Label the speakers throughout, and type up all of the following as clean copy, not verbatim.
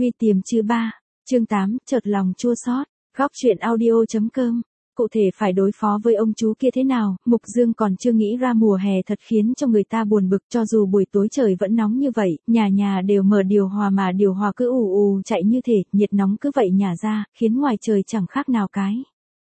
Speaker 1: Quy tiềm chứ ba. Chương 8, chợt lòng chua xót. Góc truyện audio.com. Cụ thể phải đối phó với ông chú kia thế nào, Mục Dương còn chưa nghĩ ra. Mùa hè thật khiến cho người ta buồn bực, cho dù buổi tối trời vẫn nóng như vậy, nhà nhà đều mở điều hòa mà điều hòa cứ ù ù chạy như thể, nhiệt nóng cứ vậy nhả ra, khiến ngoài trời chẳng khác nào cái.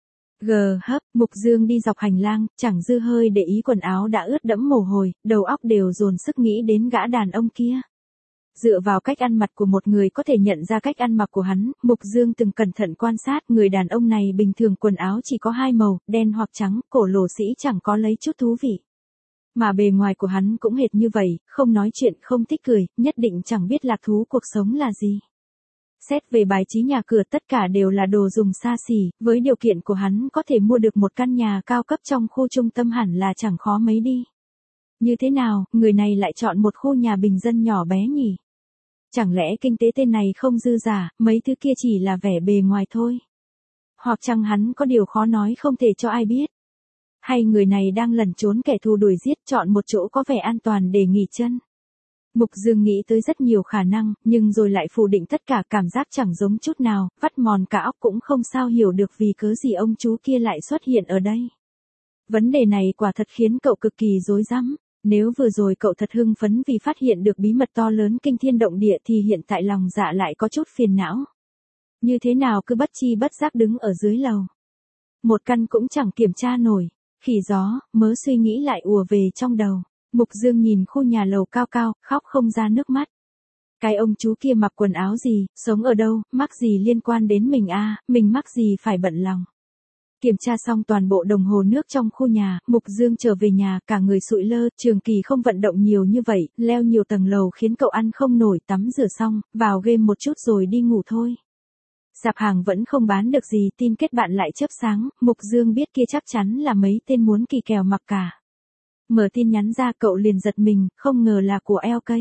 Speaker 1: Mục Dương đi dọc hành lang, chẳng dư hơi để ý quần áo đã ướt đẫm mồ hôi, đầu óc đều dồn sức nghĩ đến gã đàn ông kia. Dựa vào cách ăn mặc của một người có thể nhận ra cách ăn mặc của hắn, Mục Dương từng cẩn thận quan sát người đàn ông này. Bình thường quần áo chỉ có hai màu, đen hoặc trắng, cổ lỗ sĩ chẳng có lấy chút thú vị. Mà bề ngoài của hắn cũng hệt như vậy, không nói chuyện, không thích cười, nhất định chẳng biết lạc thú cuộc sống là gì. Xét về bài trí nhà cửa tất cả đều là đồ dùng xa xỉ, với điều kiện của hắn có thể mua được một căn nhà cao cấp trong khu trung tâm hẳn là chẳng khó mấy đi. Như thế nào, người này lại chọn một khu nhà bình dân nhỏ bé nhỉ? Chẳng lẽ kinh tế tên này không dư giả, mấy thứ kia chỉ là vẻ bề ngoài thôi? Hoặc chăng hắn có điều khó nói không thể cho ai biết? Hay người này đang lẩn trốn kẻ thù đuổi giết, chọn một chỗ có vẻ an toàn để nghỉ chân? Mục Dương nghĩ tới rất nhiều khả năng, nhưng rồi lại phủ định tất cả, cảm giác chẳng giống chút nào, vắt mòn cả óc cũng không sao hiểu được vì cớ gì ông chú kia lại xuất hiện ở đây. Vấn đề này quả thật khiến cậu cực kỳ rối rắm. Nếu vừa rồi cậu thật hưng phấn vì phát hiện được bí mật to lớn kinh thiên động địa thì hiện tại lòng dạ lại có chút phiền não. Như thế nào cứ bất chi bất giác đứng ở dưới lầu. Một căn cũng chẳng kiểm tra nổi. Khỉ gió, mớ suy nghĩ lại ùa về trong đầu. Mục Dương nhìn khu nhà lầu cao cao, khóc không ra nước mắt. Cái ông chú kia mặc quần áo gì, sống ở đâu, mắc gì liên quan đến mình à, mình mắc gì phải bận lòng. Kiểm tra xong toàn bộ đồng hồ nước trong khu nhà, Mục Dương trở về nhà, cả người sụi lơ, Trường Kỳ không vận động nhiều như vậy, leo nhiều tầng lầu khiến cậu ăn không nổi, tắm rửa xong, vào game một chút rồi đi ngủ thôi. Sạp hàng vẫn không bán được gì, tin kết bạn lại chớp sáng, Mục Dương biết kia chắc chắn là mấy tên muốn kỳ kèo mặc cả. Mở tin nhắn ra cậu liền giật mình, không ngờ là của LK.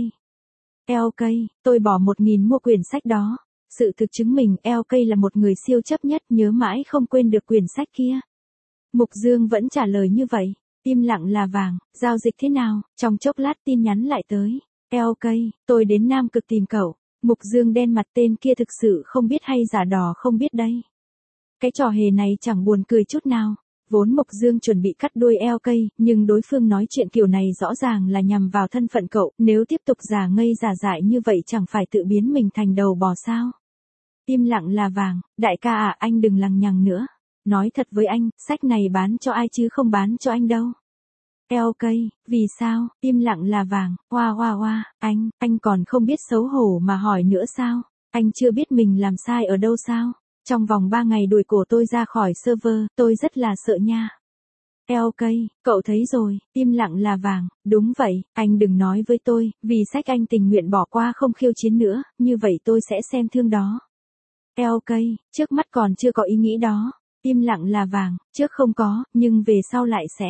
Speaker 1: LK, tôi bỏ 1.000 mua quyển sách đó. Sự thực chứng minh LK là một người siêu chấp nhất, nhớ mãi không quên được quyển sách kia. Mục Dương vẫn trả lời như vậy, im lặng là vàng, giao dịch thế nào, trong chốc lát tin nhắn lại tới. LK, tôi đến Nam Cực tìm cậu. Mục Dương đen mặt, tên kia thực sự không biết hay giả đò không biết đây. Cái trò hề này chẳng buồn cười chút nào. Vốn Mục Dương chuẩn bị cắt đuôi LK, nhưng đối phương nói chuyện kiểu này rõ ràng là nhằm vào thân phận cậu, nếu tiếp tục giả ngây giả dại như vậy chẳng phải tự biến mình thành đầu bò sao. Im lặng là vàng, đại ca à, anh đừng lằng nhằng nữa. Nói thật với anh, sách này bán cho ai chứ không bán cho anh đâu. LK, vì sao, im lặng là vàng, hoa, anh còn không biết xấu hổ mà hỏi nữa sao? Anh chưa biết mình làm sai ở đâu sao? Trong vòng 3 ngày đuổi cổ tôi ra khỏi server, tôi rất là sợ nha. LK, cậu thấy rồi, im lặng là vàng, đúng vậy, anh đừng nói với tôi, vì sách anh tình nguyện bỏ qua không khiêu chiến nữa, như vậy tôi sẽ xem thương đó. LK, trước mắt còn chưa có ý nghĩ đó, im lặng là vàng, trước không có, nhưng về sau lại sẽ.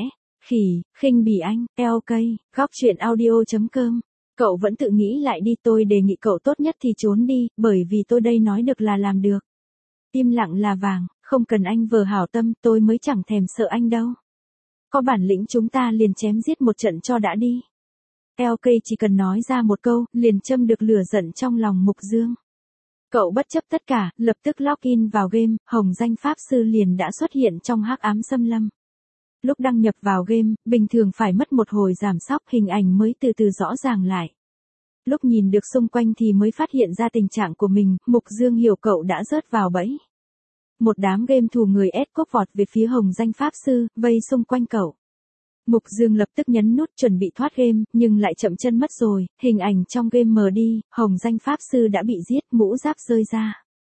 Speaker 1: Khinh bỉ anh, LK, góc truyện audio.com. Cậu vẫn tự nghĩ lại đi, tôi đề nghị cậu tốt nhất thì trốn đi, bởi vì tôi đây nói được là làm được. Im lặng là vàng, không cần anh vờ hảo tâm, tôi mới chẳng thèm sợ anh đâu. Có bản lĩnh chúng ta liền chém giết một trận cho đã đi. LK chỉ cần nói ra một câu, liền châm được lửa giận trong lòng Mục Dương. Cậu bất chấp tất cả, lập tức login vào game, hồng danh pháp sư liền đã xuất hiện trong hắc ám xâm lâm. Lúc đăng nhập vào game, bình thường phải mất một hồi giảm sóc, hình ảnh mới từ từ rõ ràng lại. Lúc nhìn được xung quanh thì mới phát hiện ra tình trạng của mình, Mục Dương hiểu cậu đã rớt vào bẫy. Một đám game thủ người ép cốc vọt về phía hồng danh pháp sư, vây xung quanh cậu. Mục Dương lập tức nhấn nút chuẩn bị thoát game, nhưng lại chậm chân mất rồi, hình ảnh trong game mờ đi, hồng danh pháp sư đã bị giết, mũ giáp rơi ra.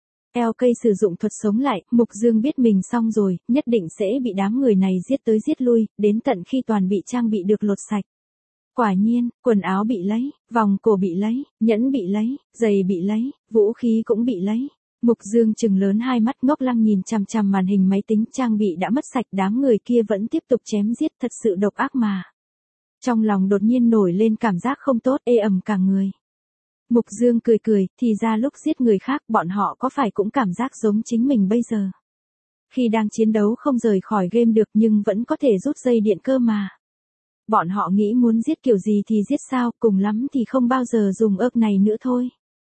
Speaker 1: LK sử dụng thuật sống lại, Mục Dương biết mình xong rồi, nhất định sẽ bị đám người này giết tới giết lui, đến tận khi toàn bị trang bị được lột sạch. Quả nhiên, quần áo bị lấy, vòng cổ bị lấy, nhẫn bị lấy, giày bị lấy, vũ khí cũng bị lấy. Mục Dương trừng lớn hai mắt ngốc lăng nhìn chằm chằm màn hình máy tính, trang bị đã mất sạch, đám người kia vẫn tiếp tục chém giết, thật sự độc ác mà. Trong lòng đột nhiên nổi lên cảm giác không tốt, ê ẩm cả người. Mục Dương cười, thì ra lúc giết người khác bọn họ có phải cũng cảm giác giống chính mình bây giờ. Khi đang chiến đấu không rời khỏi game được nhưng vẫn có thể rút dây điện cơ mà. Bọn họ nghĩ muốn giết kiểu gì thì giết sao, cùng lắm thì không bao giờ dùng ớt này nữa thôi.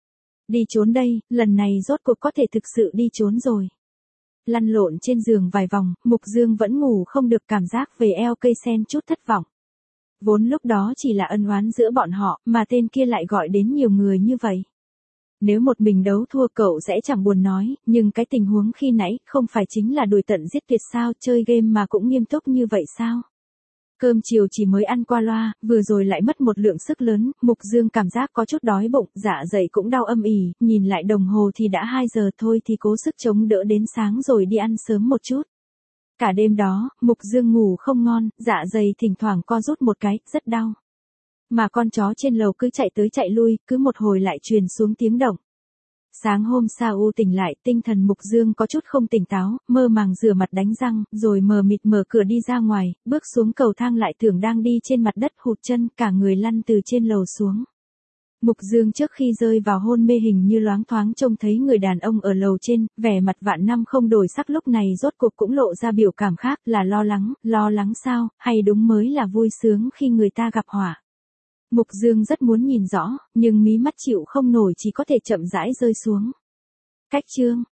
Speaker 1: Đi trốn đây, lần này rốt cuộc có thể thực sự đi trốn rồi. Lăn lộn trên giường vài vòng, Mục Dương vẫn ngủ không được, cảm giác về eo cây sen chút thất vọng. Vốn lúc đó chỉ là ân oán giữa bọn họ, mà tên kia lại gọi đến nhiều người như vậy. Nếu một mình đấu thua cậu sẽ chẳng buồn nói, nhưng cái tình huống khi nãy không phải chính là đuổi tận giết tuyệt sao, chơi game mà cũng nghiêm túc như vậy sao? Cơm chiều chỉ mới ăn qua loa, vừa rồi lại mất một lượng sức lớn, Mục Dương cảm giác có chút đói bụng, dạ dày cũng đau âm ỉ, nhìn lại đồng hồ thì đã 2 giờ thôi thì cố sức chống đỡ đến sáng rồi đi ăn sớm một chút. Cả đêm đó, Mục Dương ngủ không ngon, dạ dày thỉnh thoảng co rút một cái, rất đau. Mà con chó trên lầu cứ chạy tới chạy lui, cứ một hồi lại truyền xuống tiếng động. Sáng hôm sau tỉnh lại, tinh thần Mục Dương có chút không tỉnh táo, mơ màng rửa mặt đánh răng, rồi mờ mịt mở cửa đi ra ngoài, bước xuống cầu thang lại tưởng đang đi trên mặt đất hụt chân, cả người lăn từ trên lầu xuống. Mục Dương trước khi rơi vào hôn mê hình như loáng thoáng trông thấy người đàn ông ở lầu trên, vẻ mặt vạn năm không đổi sắc lúc này rốt cuộc cũng lộ ra biểu cảm khác, là lo lắng sao, hay đúng mới là vui sướng khi người ta gặp họa. Mục Dương rất muốn nhìn rõ, nhưng mí mắt chịu không nổi chỉ có thể chậm rãi rơi xuống. Cách chương